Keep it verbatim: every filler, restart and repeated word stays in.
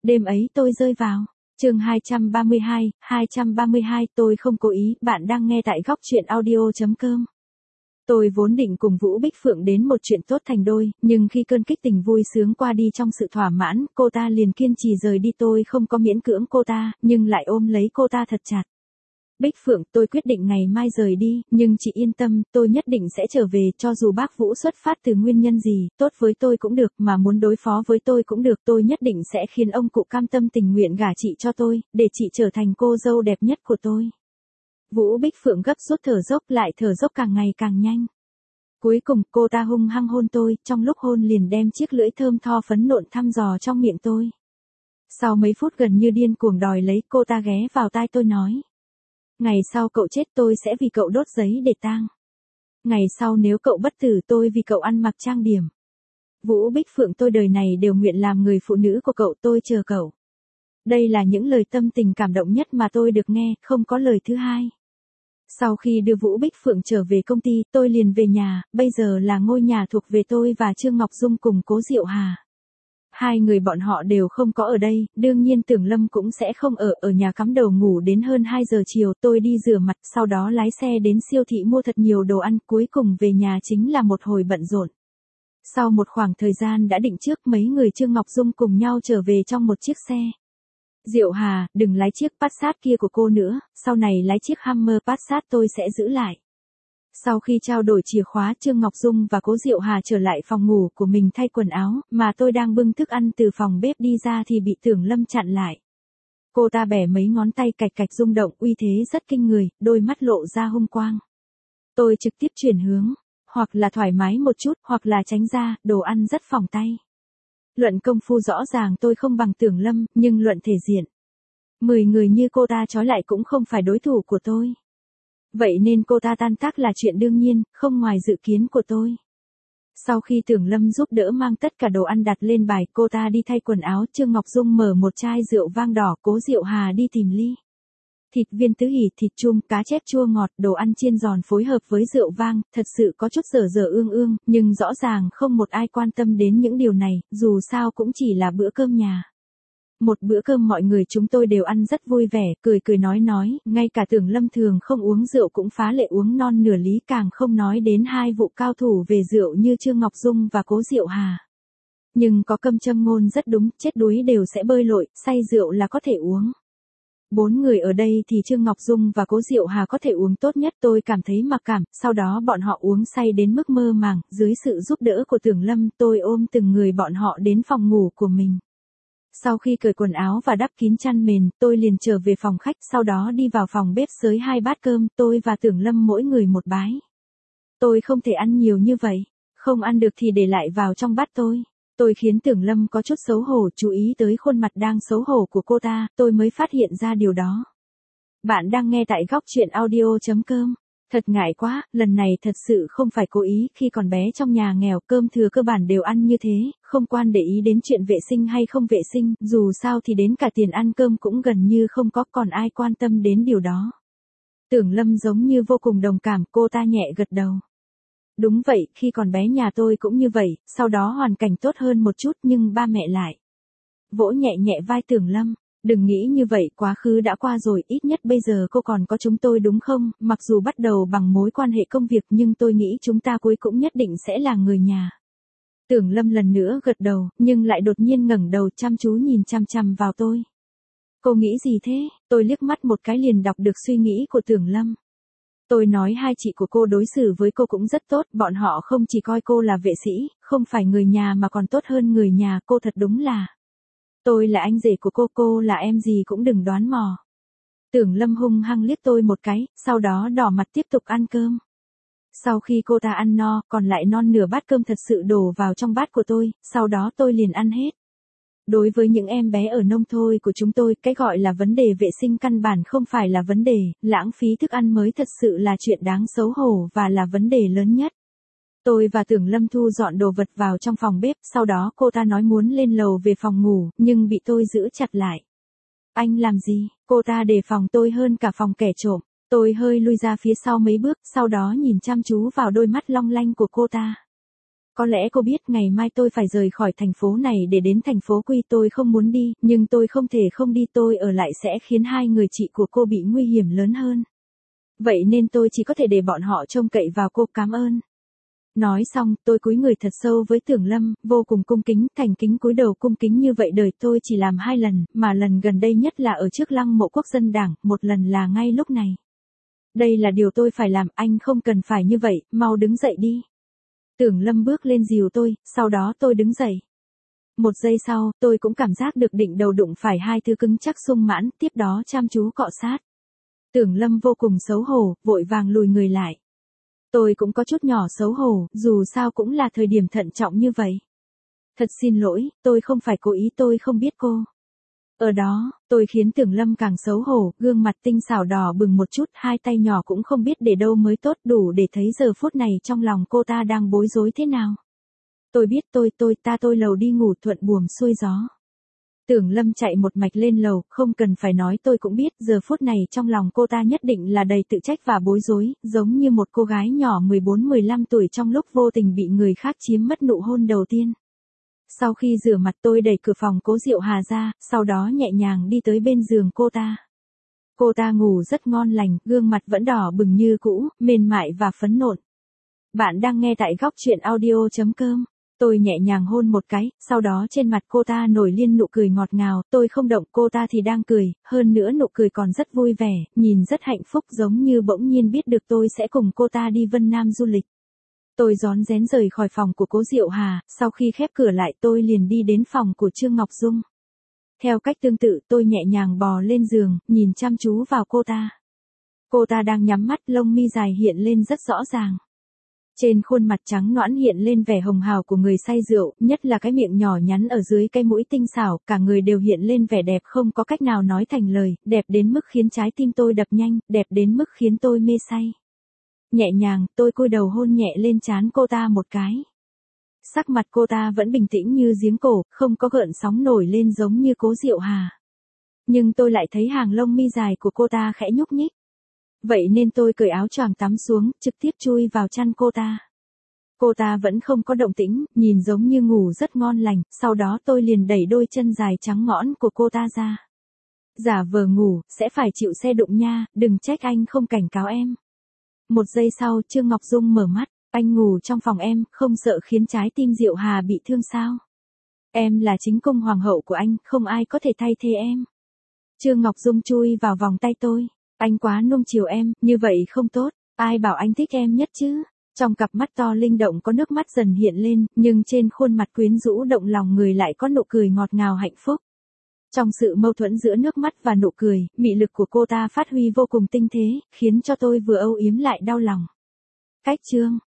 Đêm ấy tôi rơi vào. Chương hai trăm ba mươi hai, hai trăm ba mươi hai tôi không cố ý, bạn đang nghe tại góc truyện audio.com. Tôi vốn định cùng Vũ Bích Phượng đến một chuyện tốt thành đôi, nhưng khi cơn kích tình vui sướng qua đi trong sự thỏa mãn, cô ta liền kiên trì rời đi. Tôi không có miễn cưỡng cô ta, nhưng lại ôm lấy cô ta thật chặt. Bích Phượng, tôi quyết định ngày mai rời đi, nhưng chị yên tâm, tôi nhất định sẽ trở về, cho dù bác Vũ xuất phát từ nguyên nhân gì, tốt với tôi cũng được, mà muốn đối phó với tôi cũng được, tôi nhất định sẽ khiến ông cụ cam tâm tình nguyện gả chị cho tôi, để chị trở thành cô dâu đẹp nhất của tôi. Vũ Bích Phượng gấp rút thở dốc, lại thở dốc càng ngày càng nhanh. Cuối cùng, cô ta hung hăng hôn tôi, trong lúc hôn liền đem chiếc lưỡi thơm tho phấn nộn thăm dò trong miệng tôi. Sau mấy phút gần như điên cuồng đòi lấy, cô ta ghé vào tai tôi nói. Ngày sau cậu chết tôi sẽ vì cậu đốt giấy để tang. Ngày sau nếu cậu bất tử tôi vì cậu ăn mặc trang điểm. Vũ Bích Phượng, tôi đời này đều nguyện làm người phụ nữ của cậu, tôi chờ cậu. Đây là những lời tâm tình cảm động nhất mà tôi được nghe, không có lời thứ hai. Sau khi đưa Vũ Bích Phượng trở về công ty, tôi liền về nhà, bây giờ là ngôi nhà thuộc về tôi và Trương Ngọc Dung cùng Cố Diệu Hà. Hai người bọn họ đều không có ở đây, đương nhiên Tưởng Lâm cũng sẽ không ở, ở nhà cắm đầu ngủ đến hơn hai giờ chiều. Tôi đi rửa mặt, sau đó lái xe đến siêu thị mua thật nhiều đồ ăn, cuối cùng về nhà chính là một hồi bận rộn. Sau một khoảng thời gian đã định trước, mấy người Trương Ngọc Dung cùng nhau trở về trong một chiếc xe. Diệu Hà, đừng lái chiếc Passat kia của cô nữa, sau này lái chiếc Hummer Passat tôi sẽ giữ lại. Sau khi trao đổi chìa khóa, Trương Ngọc Dung và Cố Diệu Hà trở lại phòng ngủ của mình thay quần áo, mà tôi đang bưng thức ăn từ phòng bếp đi ra thì bị Tưởng Lâm chặn lại. Cô ta bẻ mấy ngón tay cạch cạch rung động, uy thế rất kinh người, đôi mắt lộ ra hung quang. Tôi trực tiếp chuyển hướng, hoặc là thoải mái một chút, hoặc là tránh ra, đồ ăn rất phỏng tay. Luận công phu rõ ràng tôi không bằng Tưởng Lâm, nhưng luận thể diện. Mười người như cô ta trói lại cũng không phải đối thủ của tôi. Vậy nên cô ta tan tác là chuyện đương nhiên, không ngoài dự kiến của tôi. Sau khi Tưởng Lâm giúp đỡ mang tất cả đồ ăn đặt lên bài, cô ta đi thay quần áo, Trương Ngọc Dung mở một chai rượu vang đỏ, Cố Diệu Hà đi tìm ly. Thịt viên tứ hỉ, thịt chum, cá chép chua ngọt, đồ ăn chiên giòn phối hợp với rượu vang, thật sự có chút dở dở ương ương, nhưng rõ ràng không một ai quan tâm đến những điều này, dù sao cũng chỉ là bữa cơm nhà. Một bữa cơm mọi người chúng tôi đều ăn rất vui vẻ, cười cười nói nói, ngay cả Tưởng Lâm thường không uống rượu cũng phá lệ uống non nửa lý, càng không nói đến hai vụ cao thủ về rượu như Trương Ngọc Dung và Cố Diệu Hà. Nhưng có câm châm ngôn rất đúng, chết đuối đều sẽ bơi lội, say rượu là có thể uống. Bốn người ở đây thì Trương Ngọc Dung và Cố Diệu Hà có thể uống tốt nhất, tôi cảm thấy mặc cảm, sau đó bọn họ uống say đến mức mơ màng, dưới sự giúp đỡ của Tưởng Lâm, tôi ôm từng người bọn họ đến phòng ngủ của mình. Sau khi cởi quần áo và đắp kín chăn mền, tôi liền trở về phòng khách, sau đó đi vào phòng bếp xới hai bát cơm, tôi và Tưởng Lâm mỗi người một bái. Tôi không thể ăn nhiều như vậy, không ăn được thì để lại vào trong bát tôi. Tôi khiến Tưởng Lâm có chút xấu hổ, chú ý tới khuôn mặt đang xấu hổ của cô ta, tôi mới phát hiện ra điều đó. Bạn đang nghe tại góc truyện audio.com. Thật ngại quá, lần này thật sự không phải cố ý, khi còn bé trong nhà nghèo, cơm thừa cơ bản đều ăn như thế, không quan để ý đến chuyện vệ sinh hay không vệ sinh, dù sao thì đến cả tiền ăn cơm cũng gần như không có, còn ai quan tâm đến điều đó. Tưởng Lâm giống như vô cùng đồng cảm, cô ta nhẹ gật đầu. Đúng vậy, khi còn bé nhà tôi cũng như vậy, sau đó hoàn cảnh tốt hơn một chút nhưng ba mẹ lại. Vỗ nhẹ nhẹ vai Tưởng Lâm. Đừng nghĩ như vậy, quá khứ đã qua rồi, ít nhất bây giờ cô còn có chúng tôi đúng không, mặc dù bắt đầu bằng mối quan hệ công việc nhưng tôi nghĩ chúng ta cuối cũng nhất định sẽ là người nhà. Tưởng Lâm lần nữa gật đầu, nhưng lại đột nhiên ngẩng đầu chăm chú nhìn chăm chăm vào tôi. Cô nghĩ gì thế? Tôi liếc mắt một cái liền đọc được suy nghĩ của Tưởng Lâm. Tôi nói hai chị của cô đối xử với cô cũng rất tốt, bọn họ không chỉ coi cô là vệ sĩ, không phải người nhà mà còn tốt hơn người nhà, cô thật đúng là. Tôi là anh rể của cô, cô là em gì cũng đừng đoán mò. Tưởng Lâm hung hăng liếc tôi một cái, sau đó đỏ mặt tiếp tục ăn cơm. Sau khi cô ta ăn no, còn lại non nửa bát cơm thật sự đổ vào trong bát của tôi, sau đó tôi liền ăn hết. Đối với những em bé ở nông thôn của chúng tôi, cái gọi là vấn đề vệ sinh căn bản không phải là vấn đề, lãng phí thức ăn mới thật sự là chuyện đáng xấu hổ và là vấn đề lớn nhất. Tôi và Tưởng Lâm thu dọn đồ vật vào trong phòng bếp, sau đó cô ta nói muốn lên lầu về phòng ngủ, nhưng bị tôi giữ chặt lại. Anh làm gì? Cô ta đề phòng tôi hơn cả phòng kẻ trộm. Tôi hơi lui ra phía sau mấy bước, sau đó nhìn chăm chú vào đôi mắt long lanh của cô ta. Có lẽ cô biết ngày mai tôi phải rời khỏi thành phố này để đến thành phố Quy, tôi không muốn đi, nhưng tôi không thể không đi, tôi ở lại sẽ khiến hai người chị của cô bị nguy hiểm lớn hơn. Vậy nên tôi chỉ có thể để bọn họ trông cậy vào cô, cảm ơn. Nói xong, tôi cúi người thật sâu với Tưởng Lâm, vô cùng cung kính, thành kính cúi đầu cung kính như vậy đời tôi chỉ làm hai lần, mà lần gần đây nhất là ở trước lăng mộ quốc dân đảng, một lần là ngay lúc này. Đây là điều tôi phải làm, anh không cần phải như vậy, mau đứng dậy đi. Tưởng Lâm bước lên dìu tôi, sau đó tôi đứng dậy. Một giây sau, tôi cũng cảm giác được đỉnh đầu đụng phải hai thứ cứng chắc sung mãn, tiếp đó chăm chú cọ sát. Tưởng Lâm vô cùng xấu hổ, vội vàng lùi người lại. Tôi cũng có chút nhỏ xấu hổ, dù sao cũng là thời điểm thận trọng như vậy. Thật xin lỗi, tôi không phải cố ý, tôi không biết cô. Ở đó, tôi khiến Tưởng Lâm càng xấu hổ, gương mặt tinh xảo đỏ bừng một chút, hai tay nhỏ cũng không biết để đâu mới tốt, đủ để thấy giờ phút này trong lòng cô ta đang bối rối thế nào. Tôi biết tôi tôi ta tôi lầu đi ngủ thuận buồm xuôi gió. Tưởng Lâm chạy một mạch lên lầu, không cần phải nói tôi cũng biết giờ phút này trong lòng cô ta nhất định là đầy tự trách và bối rối, giống như một cô gái nhỏ mười bốn mười lăm tuổi trong lúc vô tình bị người khác chiếm mất nụ hôn đầu tiên. Sau khi rửa mặt tôi đẩy cửa phòng Cố Diệu Hà ra, sau đó nhẹ nhàng đi tới bên giường cô ta. Cô ta ngủ rất ngon lành, gương mặt vẫn đỏ bừng như cũ, mềm mại và phấn nộn. Bạn đang nghe tại góc truyện audio chấm com. Tôi nhẹ nhàng hôn một cái, sau đó trên mặt cô ta nổi lên nụ cười ngọt ngào, tôi không động, cô ta thì đang cười, hơn nữa nụ cười còn rất vui vẻ, nhìn rất hạnh phúc, giống như bỗng nhiên biết được tôi sẽ cùng cô ta đi Vân Nam du lịch. Tôi rón rén rời khỏi phòng của Cố Diệu Hà, sau khi khép cửa lại tôi liền đi đến phòng của Trương Ngọc Dung. Theo cách tương tự tôi nhẹ nhàng bò lên giường, nhìn chăm chú vào cô ta. Cô ta đang nhắm mắt, lông mi dài hiện lên rất rõ ràng. Trên khuôn mặt trắng nõn hiện lên vẻ hồng hào của người say rượu, nhất là cái miệng nhỏ nhắn ở dưới cái mũi tinh xảo, cả người đều hiện lên vẻ đẹp không có cách nào nói thành lời, đẹp đến mức khiến trái tim tôi đập nhanh, đẹp đến mức khiến tôi mê say. Nhẹ nhàng, tôi cúi đầu hôn nhẹ lên trán cô ta một cái. Sắc mặt cô ta vẫn bình tĩnh như giếng cổ, không có gợn sóng nổi lên giống như Cố Diệu Hà. Nhưng tôi lại thấy hàng lông mi dài của cô ta khẽ nhúc nhích. Vậy nên tôi cởi áo choàng tắm xuống, trực tiếp chui vào chăn cô ta. Cô ta vẫn không có động tĩnh, nhìn giống như ngủ rất ngon lành, sau đó tôi liền đẩy đôi chân dài trắng nõn của cô ta ra. Giả vờ ngủ, sẽ phải chịu xe đụng nha, đừng trách anh không cảnh cáo em. Một giây sau, Trương Ngọc Dung mở mắt, anh ngủ trong phòng em, không sợ khiến trái tim Diệu Hà bị thương sao? Em là chính cung hoàng hậu của anh, không ai có thể thay thế em. Trương Ngọc Dung chui vào vòng tay tôi. Anh quá nuông chiều em, như vậy không tốt, ai bảo anh thích em nhất chứ? Trong cặp mắt to linh động có nước mắt dần hiện lên, nhưng trên khuôn mặt quyến rũ động lòng người lại có nụ cười ngọt ngào hạnh phúc. Trong sự mâu thuẫn giữa nước mắt và nụ cười, mị lực của cô ta phát huy vô cùng tinh tế, khiến cho tôi vừa âu yếm lại đau lòng. Cách chương